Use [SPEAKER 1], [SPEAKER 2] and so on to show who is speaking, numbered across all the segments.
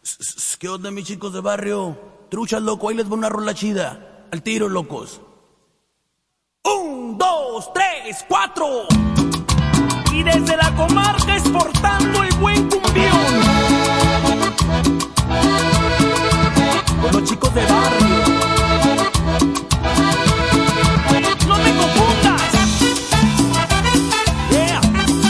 [SPEAKER 1] ¿Qué onda, mis chicos de barrio? Truchas, loco, ahí les va una rola chida. Al tiro, locos. 1, 2, 3, 4.
[SPEAKER 2] Y desde la comarca exportando el buen cumbión.
[SPEAKER 1] Con los chicos de barrio.
[SPEAKER 2] No me confundas.
[SPEAKER 1] Yeah.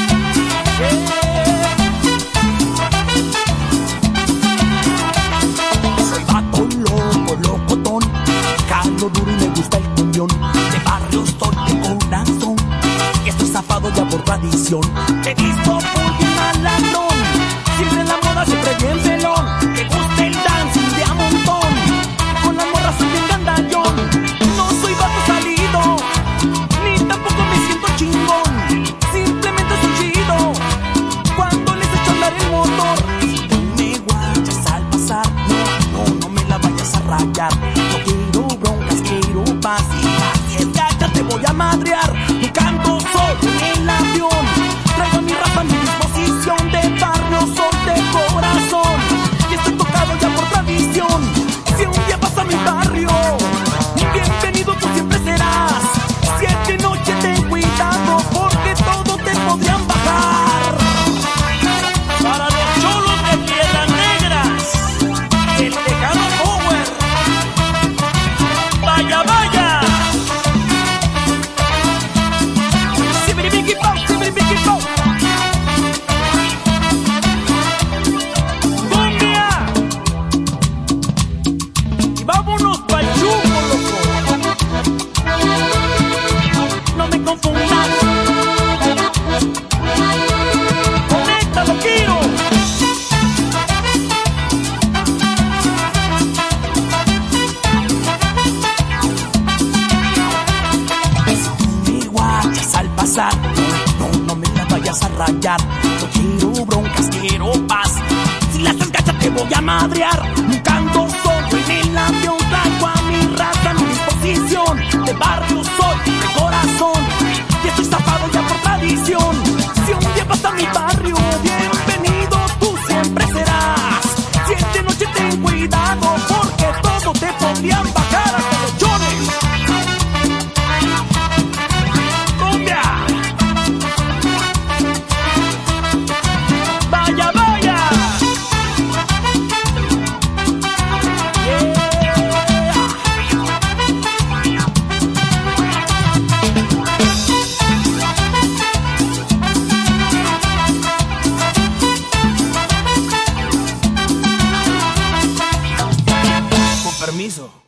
[SPEAKER 1] Soy vato loco, locotón. Jalo duro y me gusta el cumbión. De barrio estoy de corazón. Y estoy zafado ya por tradición.
[SPEAKER 2] Te he visto muy bien malandrón. Siempre en la moda, siempre bien pelón. Que gusta el dancing de a montón. Con las morras soy bien gandallón. No soy vato salido, ni tampoco me siento chingón. Simplemente soy chido cuando les echo a andar el motor.
[SPEAKER 1] Si tú me guachas al pasar, no me la vayas a rayar. No quiero broncas, quiero paz. Y si es gacha te voy a madrear. No canto solo en el avión. Traigo a mi raza a mi disposición. De barrio soy de corazón. Y estoy tocado ya por tradición. Si un día vas a mi barrio, bienvenido tú siempre serás. Si es de noche ten cuidado, porque todo te podrían bajar.
[SPEAKER 2] Para los cholos de Piedras Negras, el Tejano Power. Vaya, vaya. Sibiribiki pau, sibiribiki pau. Cumbia. Y vámonos pa'l chumbo, loco. No me confundas. Conéctalo, quiero.
[SPEAKER 1] Me guachas al pasar, no me la vayas a rayar. No quiero broncas, quiero paz. Si la haces gacha te voy a madrear. Nunca ando solo en el avión. Traigo a mi raza a mi disposición. De barrio soy, de corazón. Y estoy zafado ya por tradición. Si un día vas a mi barrio, bienvenido tú siempre serás. Si es de noche ten cuidado, porque todo te podrían bajar hasta los chones.
[SPEAKER 2] Cumbia. Vaya, vaya.
[SPEAKER 1] Con permiso.